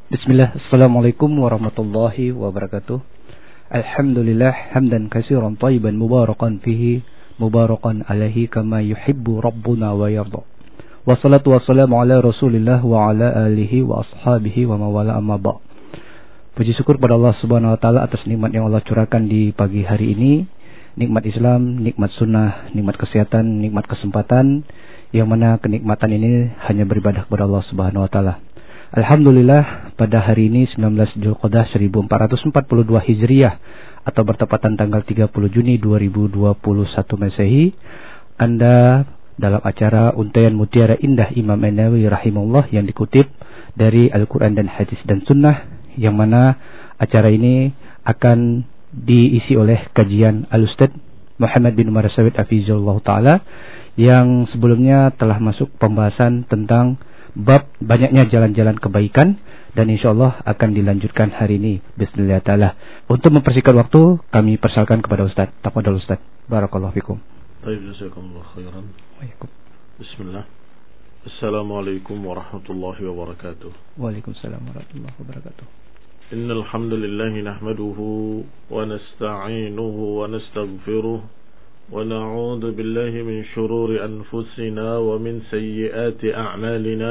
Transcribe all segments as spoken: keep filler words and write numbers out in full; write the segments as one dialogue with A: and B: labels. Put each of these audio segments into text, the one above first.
A: Bismillah, Assalamualaikum warahmatullahi wabarakatuh. Alhamdulillah, hamdan katsiran thayyiban mubarakan fihi, mubarakan alaihi kama yuhibbu rabbuna wa yarda. Wassalatu wassalamu ala Rasulillah wa ala alihi wa ashabihi wa mawala amma ba'. Puji syukur pada Allah Subhanahu wa taala atas nikmat yang Allah curahkan di pagi hari ini, nikmat Islam, nikmat sunnah, nikmat kesehatan, nikmat kesempatan, yang mana kenikmatan ini hanya beribadah kepada Allah Subhanahu wa taala. Alhamdulillah, pada hari ini sembilan belas Dzulqa'dah seribu empat ratus empat puluh dua Hijriah atau bertepatan tanggal tiga puluh Juni dua ribu dua puluh satu Masehi, Anda dalam acara Untaian Mutiara Indah Imam An-Nawawi rahimahullah yang dikutip dari Al-Quran dan Hadis dan Sunnah, yang mana acara ini akan diisi oleh kajian Al-Ustadz Muhammad bin Umar As-Sawid Hafizahullah Ta'ala, yang sebelumnya telah masuk pembahasan tentang bab banyaknya jalan-jalan kebaikan, dan insyaallah akan dilanjutkan hari ini bismillah taala. Untuk mempersingkat waktu, kami persilakan kepada Ustaz. Tafadhol Ustaz. Barakallahu fikum.
B: Baik, jazakumullah khairan.
A: Waalaikum.
B: Bismillah. Assalamualaikum warahmatullahi wabarakatuh.
A: Waalaikumsalam warahmatullahi wabarakatuh.
B: Innal hamdalillah nahmaduhu wa nasta'inuhu wa nastaghfiruh ونعوذ بالله من شرور أنفسنا ومن سيئات أعمالنا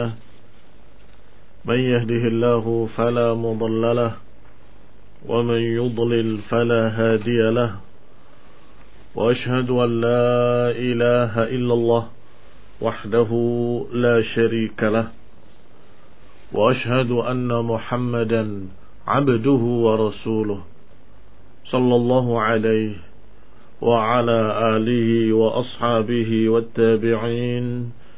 B: من يهده الله فلا مضل له ومن يضلل فلا هادي له وأشهد أن لا إله إلا الله وحده لا شريك له وأشهد أن محمدا عبده ورسوله صلى الله عليه وعلى آله وأصحابه والتابعين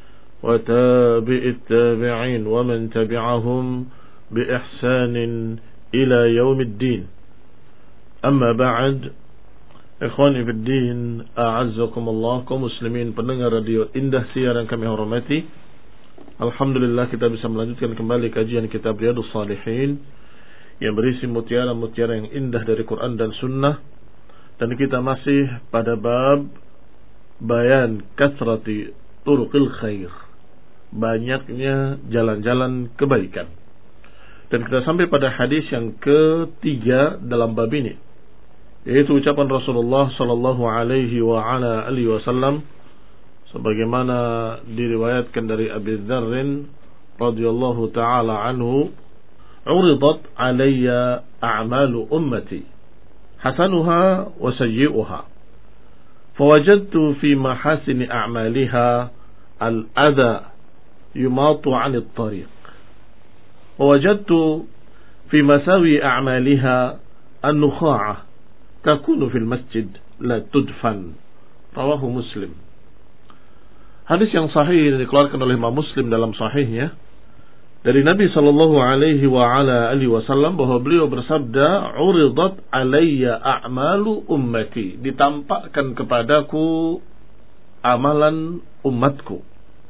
B: وتابع التابعين ومن تبعهم بإحسان إلى يوم الدين. أما بعد، إخواني في الدين أعزكم الله kaum muslimin pendengar radio Indah Siar yang kami hormati. Alhamdulillah, kita bisa melanjutkan kembali kajian kitab Riyadhus Shalihin yang berisi mutiara-mutiara yang indah dari Quran dan Sunnah. Dan kita masih pada bab bayan kasrati turuqil khair, banyaknya jalan-jalan kebaikan. Dan kita sampai pada hadis yang ketiga dalam bab ini, yaitu ucapan Rasulullah sallallahu alaihi wa ala alihi wasallam sebagaimana diriwayatkan dari Abi Dzar radhiyallahu taala anhu, "Uridat alayya a'malu ummati hasanuha wa sayyi'uha fawajadtu fi mahasini a'maliha al-adha yumatu 'anil tariq wa wajadtu fi masawi a'maliha an-nukha'ah takunu fil masjid la tudfan." Rawahu Muslim. Hadis yang sahih yang dikeluarkan oleh Imam Muslim dalam sahihnya dari Nabi sallallahu alaihi wa ala alihi wasallam, bahwa beliau bersabda, "Uridat alayya a'malu ummati." Ditampakkan kepadaku amalan umatku.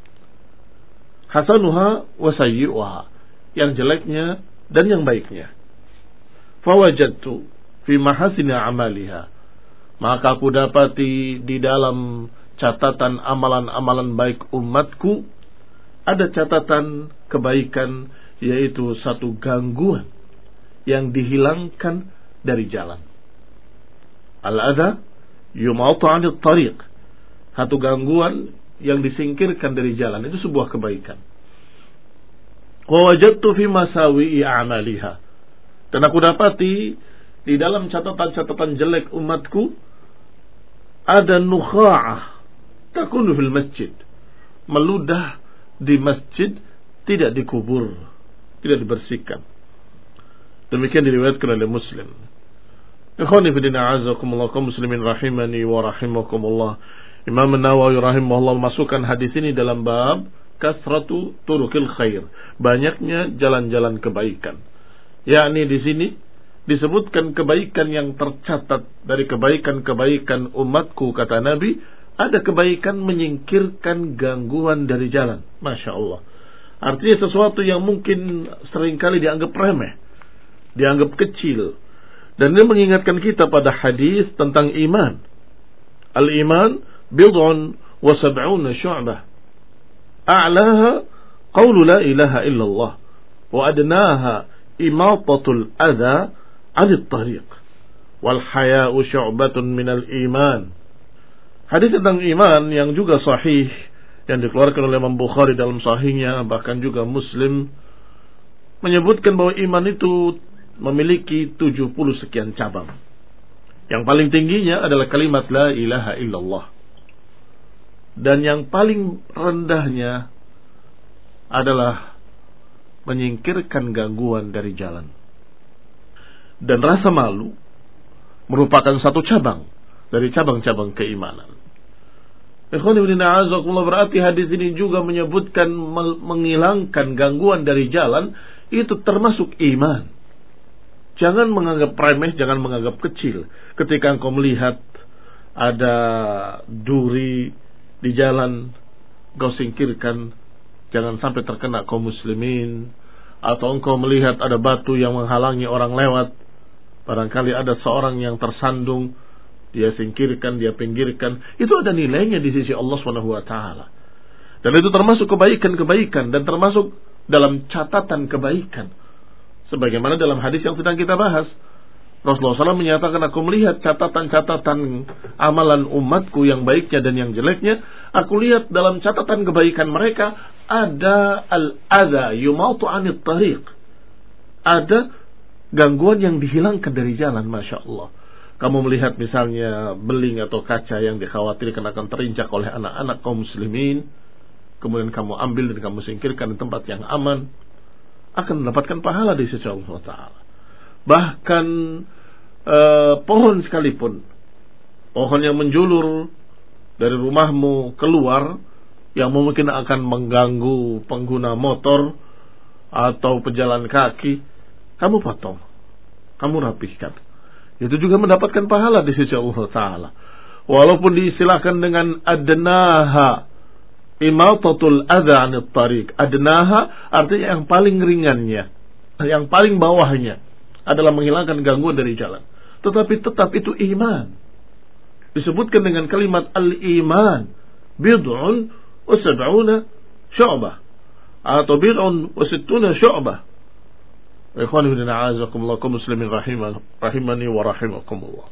B: Hasanuha wa sayyi'uha, yang jeleknya dan yang baiknya. Fawajadtu fi mahasini a'maliha, maka aku dapati di dalam catatan amalan-amalan baik umatku ada catatan kebaikan, yaitu satu gangguan yang dihilangkan dari jalan. Al-adha yumatu 'anil tariq, satu gangguan yang disingkirkan dari jalan, itu sebuah kebaikan. Wa wajadtu fi masawi'i a'maliha, dan aku dapati di dalam catatan-catatan jelek umatku ada nukha'ah takunu fil masjid, meludah di masjid, tidak dikubur, tidak dibersihkan. Demikian diriwayatkan oleh Muslim. Ikhwani fi din a'azakumullah kaum muslimin rahimani wa rahimakumullah. Imam An-Nawawi rahimahullah memasukkan hadis ini dalam bab kasratu turuqil khair, banyaknya jalan-jalan kebaikan. Yakni di sini disebutkan kebaikan yang tercatat dari kebaikan-kebaikan umatku, kata Nabi, ada kebaikan menyingkirkan gangguan dari jalan. Masya Allah. Artinya sesuatu yang mungkin seringkali dianggap remeh, dianggap kecil. Dan ini mengingatkan kita pada hadis tentang iman. Al-iman bid'un wa sab'una syu'bah. A'laha qawlu la ilaha illallah. Wa adnaha imatatul adza 'anit tariq wal haya'u syu'batun minal iman. Hadis tentang iman yang juga sahih yang dikeluarkan oleh Imam Bukhari dalam sahihnya, bahkan juga Muslim, menyebutkan bahwa iman itu memiliki tujuh puluh sekian cabang. Yang paling tingginya adalah kalimat la ilaha illallah. Dan yang paling rendahnya adalah menyingkirkan gangguan dari jalan. Dan rasa malu merupakan satu cabang dari cabang-cabang keimanan. Berarti hadis ini juga menyebutkan menghilangkan gangguan dari jalan itu termasuk iman. Jangan menganggap remeh, jangan menganggap kecil. Ketika engkau melihat ada duri di jalan, engkau singkirkan, jangan sampai terkena kaum muslimin. Atau engkau melihat ada batu yang menghalangi orang lewat, barangkali ada seorang yang tersandung, dia singkirkan, dia pinggirkan. Itu ada nilainya di sisi Allah subhanahu wa taala. Dan itu termasuk kebaikan-kebaikan dan termasuk dalam catatan kebaikan. Sebagaimana dalam hadis yang sedang kita bahas, Rasulullah shallallahu alaihi wasallam menyatakan, aku melihat catatan-catatan amalan umatku yang baiknya dan yang jeleknya. Aku lihat dalam catatan kebaikan mereka ada al-adha yumatu 'anit tariq. Ada gangguan yang dihilangkan dari jalan, Masya Allah. Kamu melihat misalnya beling atau kaca yang dikhawatirkan akan terinjak oleh anak-anak kaum muslimin, kemudian kamu ambil dan kamu singkirkan di tempat yang aman, akan mendapatkan pahala di sisi Allah Ta'ala. Bahkan eh, pohon sekalipun, pohon yang menjulur dari rumahmu keluar, yang mungkin akan mengganggu pengguna motor atau pejalan kaki, kamu potong, kamu rapihkan. Itu juga mendapatkan pahala di sisi Allah Ta'ala. Walaupun diistilahkan dengan adnaha, imatatul adha 'anit tariq. Adnaha artinya yang paling ringannya, yang paling bawahnya adalah menghilangkan gangguan dari jalan. Tetapi tetap itu iman. Disebutkan dengan kalimat al-iman, bid'un wa sab'una syu'bah, atau bid'un wa sittuna syu'bah. Ikhwani fillah, a'azakumullah, kaum muslimin rahimani wa rahimakumullah.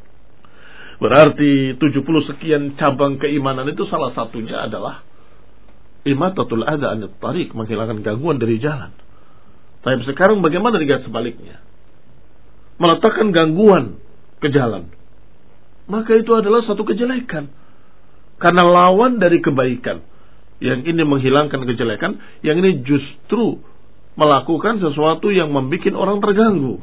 B: Berarti tujuh puluh sekian cabang keimanan itu salah satunya adalah imatatul adha 'anit tariq, menghilangkan gangguan dari jalan. Tapi sekarang bagaimana dengan sebaliknya? Meletakkan gangguan ke jalan. Maka itu adalah satu kejelekan. Karena lawan dari kebaikan. Yang ini menghilangkan kejelekan, yang ini justru melakukan sesuatu yang membuat orang terganggu.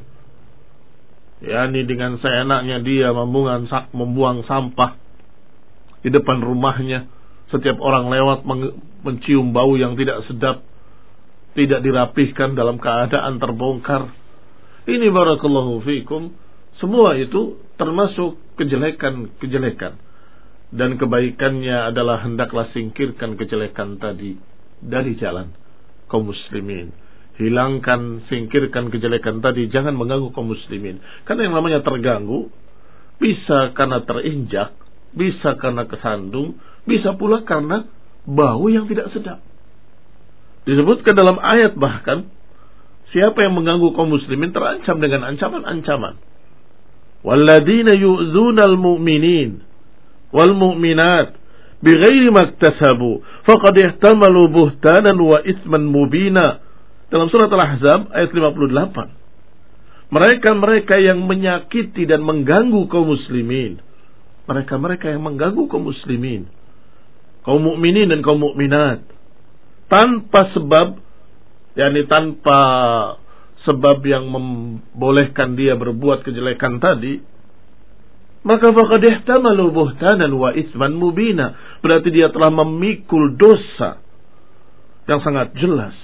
B: yakni dengan seenaknya dia membuang, membuang sampah di depan rumahnya. Setiap orang lewat mencium bau yang tidak sedap, tidak dirapihkan, dalam keadaan terbongkar. Ini barakallahu fikum, semua itu termasuk kejelekan-kejelekan. Dan kebaikannya adalah hendaklah singkirkan kejelekan tadi dari jalan kaum muslimin. Hilangkan, singkirkan kejelekan tadi, jangan mengganggu kaum muslimin. Karena yang namanya terganggu bisa karena terinjak, bisa karena kesandung, bisa pula karena bau yang tidak sedap. Disebutkan dalam ayat bahkan, siapa yang mengganggu kaum muslimin terancam dengan ancaman-ancaman. Walladzina yu'dzunal mu'minin wal mu'minat bighairi maktasabu faqad ihtamalu buhtanan wa itsman mubina. Dalam surat Al-Ahzab ayat lima puluh delapan. Mereka-mereka yang menyakiti dan mengganggu kaum muslimin, mereka-mereka yang mengganggu kaum muslimin, kaum mukminin dan kaum mukminat, tanpa sebab, yakni tanpa sebab yang membolehkan dia berbuat kejelekan tadi, maka faqad ihtamalu buhtanan wa itsman mubina. Berarti dia telah memikul dosa yang sangat jelas.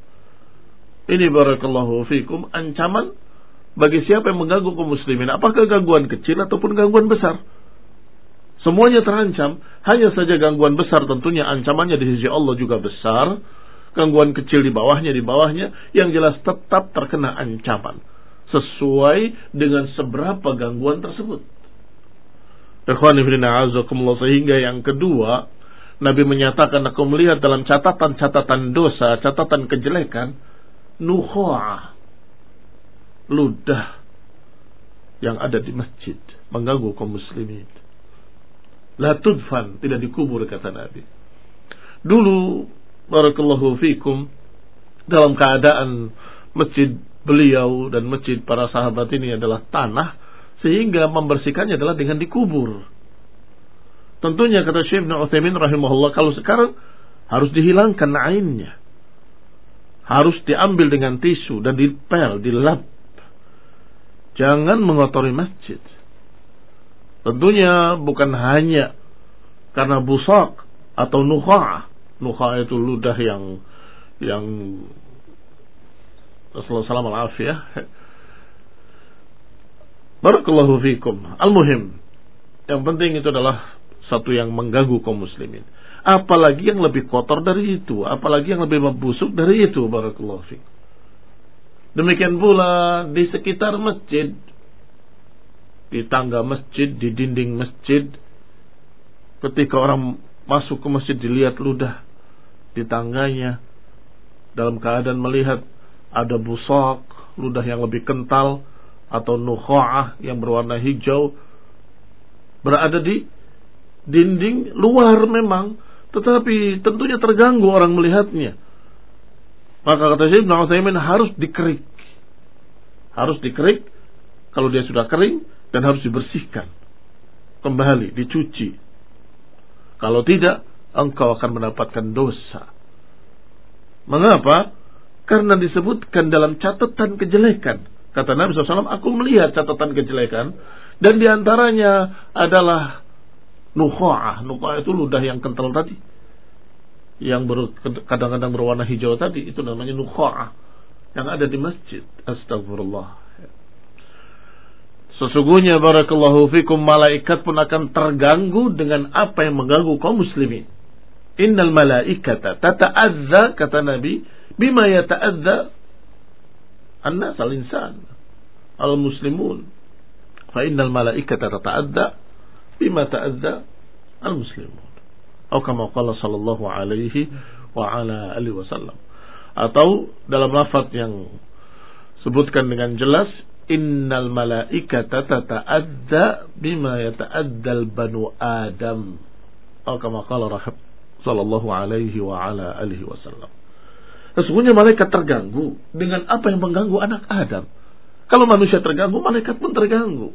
B: Ini barakallahu fikum ancaman bagi siapa yang mengganggu kaum muslimin. Apakah gangguan kecil ataupun gangguan besar, semuanya terancam. Hanya saja gangguan besar tentunya ancamannya di sisi Allah juga besar. Gangguan kecil di bawahnya, di bawahnya, yang jelas tetap terkena ancaman sesuai dengan seberapa gangguan tersebut. Sehingga yang kedua, Nabi menyatakan, aku melihat dalam catatan-catatan dosa, catatan kejelekan, nukha'ah, ludah yang ada di masjid mengganggu kaum muslimin. La tudfan, tidak dikubur kata Nabi. Dulu barakallahu fikum, dalam keadaan masjid beliau dan masjid para sahabat ini adalah tanah, sehingga membersihkannya adalah dengan dikubur. Tentunya kata Syekh Ibnu Utsaimin rahimahullah, kalau sekarang harus dihilangkan ainnya, harus diambil dengan tisu dan dipel, dilap. Jangan mengotori masjid. Tentunya bukan hanya karena busak atau nukha'ah. Nukha'ah itu ludah yang yang Rasulullah sallallahu alaihi wasallam. Barakallahu fikum. Al-muhim, yang penting itu adalah satu yang mengganggu kaum muslimin. Apalagi yang lebih kotor dari itu, apalagi yang lebih membusuk dari itu. Barakallahu fikum. Demikian pula di sekitar masjid, di tangga masjid, di dinding masjid, ketika orang masuk ke masjid dilihat ludah di tangganya, dalam keadaan melihat ada busak, ludah yang lebih kental, atau nukha'ah yang berwarna hijau berada di dinding luar memang, tetapi tentunya terganggu orang melihatnya. Maka kata Syekh Ibnu Utsaimin, harus dikerik. Harus dikerik. Kalau dia sudah kering, dan harus dibersihkan kembali, dicuci. Kalau tidak, engkau akan mendapatkan dosa. Mengapa? Karena disebutkan dalam catatan kejelekan. Kata Nabi shallallahu alaihi wasallam, aku melihat catatan kejelekan, dan diantaranya adalah nukha'ah. Nukha'ah itu ludah yang kental tadi, yang ber, kadang-kadang berwarna hijau tadi, itu namanya nukha'ah, yang ada di masjid. Astagfirullah. Sesungguhnya barakallahu fikum, malaikat pun akan terganggu dengan apa yang mengganggu kaum muslimin. Innal malaikata tata'adza, kata Nabi, bima yata'adza annas al-insan al-muslimun. Fa innal malaikata tata'adza bima ta'adza al-muslimun. Atau kama qala sallallahu alaihi wa ala alihi wasallam. Atau dalam lafaz yang sebutkan dengan jelas, innal malaikata tata'adza bima yata'addal banu Adam. Atau kama qala sallallahu alaihi wa ala alihi wasallam. Sesungguhnya malaikat terganggu dengan apa yang mengganggu anak Adam. Kalau manusia terganggu, malaikat pun terganggu.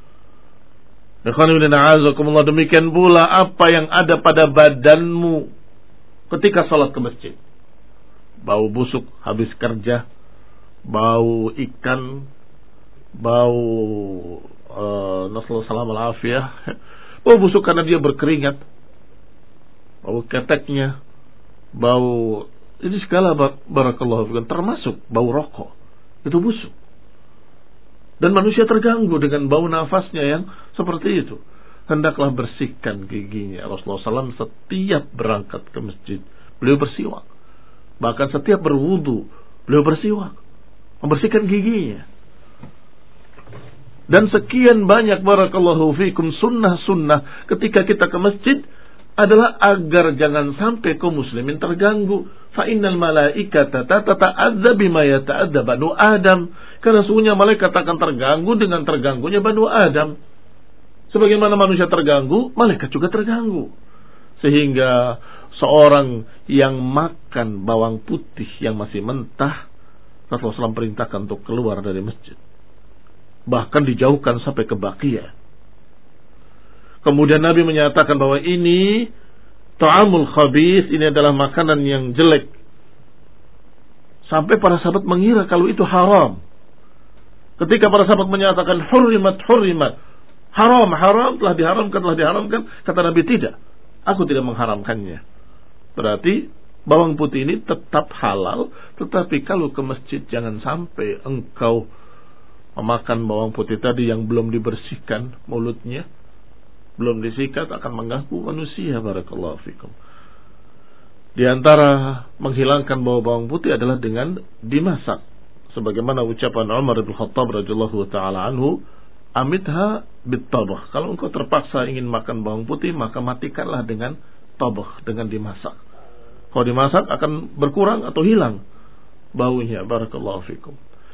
B: Demikian pula apa yang ada pada badanmu ketika sholat ke masjid. Bau busuk habis kerja, bau ikan, bau uh, nasallahu salam al-afiyah, bau busuk karena dia berkeringat, bau keteknya, bau ini segala barakallahu fikum, termasuk bau rokok, itu busuk. Dan manusia terganggu dengan bau nafasnya yang seperti itu. Hendaklah bersihkan giginya. Rasulullah shallallahu alaihi wasallam setiap berangkat ke masjid, beliau bersiwak. Bahkan setiap berwudu, beliau bersiwak, membersihkan giginya. Dan sekian banyak barakallahu fikum sunnah-sunnah ketika kita ke masjid adalah agar jangan sampai kaum muslimin terganggu. Fa innal malaikata tata'adza bima yata'adza banu Adam. Karena sungguhnya malaikat akan terganggu dengan terganggunya banu Adam. Sebagaimana manusia terganggu, malaikat juga terganggu. Sehingga seorang yang makan bawang putih yang masih mentah, Rasulullah shallallahu alaihi wasallam perintahkan untuk keluar dari masjid. Bahkan dijauhkan sampai ke Baqiyah. Kemudian Nabi menyatakan bahwa ini ta'amul khabith, ini adalah makanan yang jelek. Sampai para sahabat mengira kalau itu haram. Ketika para sahabat menyatakan hurrimat hurrimat, haram haram, telah diharamkan telah diharamkan, kata Nabi tidak, aku tidak mengharamkannya. Berarti bawang putih ini tetap halal, tetapi kalau ke masjid jangan sampai engkau memakan bawang putih tadi yang belum dibersihkan mulutnya, belum disikat, akan mengganggu manusia. Barakallahu fikum. Di antara menghilangkan bau bawang putih adalah dengan dimasak. Sebagaimana ucapan Umar bin Khattab radhiyallahu taala anhu, amitha bit-tabakh. Kalau engkau terpaksa ingin makan bawang putih, maka matikanlah dengan tabakh, dengan dimasak. Kalau dimasak akan berkurang atau hilang baunya. Barakallahu fikum.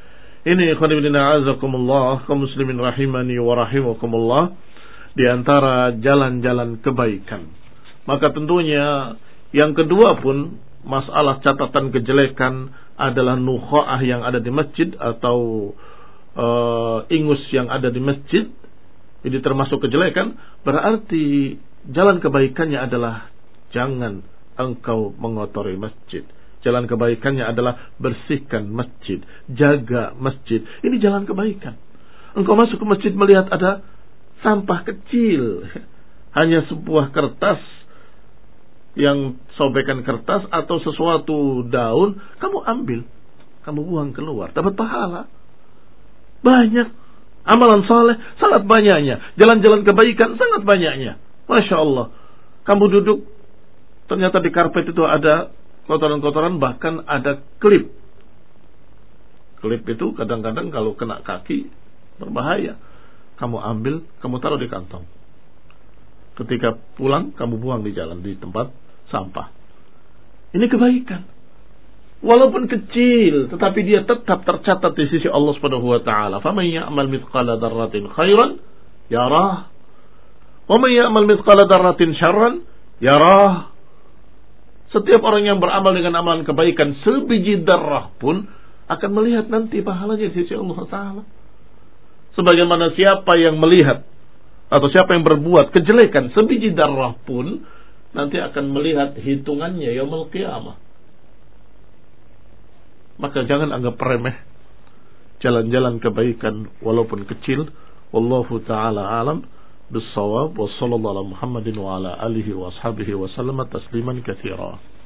B: Ini khonibina azakumullah, kaum muslimin rahimani wa rahimakumullah, di antara jalan-jalan kebaikan. Maka tentunya yang kedua pun masalah catatan kejelekan adalah nukho'ah yang ada di masjid atau uh, ingus yang ada di masjid. Ini termasuk kejelekan. Berarti jalan kebaikannya adalah jangan engkau mengotori masjid. Jalan kebaikannya adalah bersihkan masjid, jaga masjid. Ini jalan kebaikan. Engkau masuk ke masjid melihat ada sampah kecil, hanya sebuah kertas, yang sobekan kertas atau sesuatu daun, kamu ambil, kamu buang keluar, dapat pahala. Banyak amalan saleh, sangat banyaknya. Jalan-jalan kebaikan sangat banyaknya. Masya Allah. Kamu duduk, ternyata di karpet itu ada kotoran-kotoran, bahkan ada klip. Klip itu kadang-kadang kalau kena kaki berbahaya. Kamu ambil, kamu taruh di kantong. Ketika pulang, kamu buang di jalan, di tempat sampah. Ini kebaikan. Walaupun kecil, tetapi dia tetap tercatat di sisi Allah Subhanahu wa taala. Faman ya'mal mithqala dzarratin khairan yarah, wa man ya'mal mithqala dzarratin syarran yarah. Setiap orang yang beramal dengan amalan kebaikan sebiji darah pun akan melihat nanti pahalanya di sisi Allah Taala. Sebagaimana siapa yang melihat atau siapa yang berbuat kejelekan sebiji darah pun nanti akan melihat hitungannya yaumul qiyamah. Maka jangan anggap remeh jalan-jalan kebaikan walaupun kecil. Wallahu taala alam bis-shawab. Wassallallahu ala Muhammadin wa ala alihi wa ashabihi wa sallama tasliman katsira.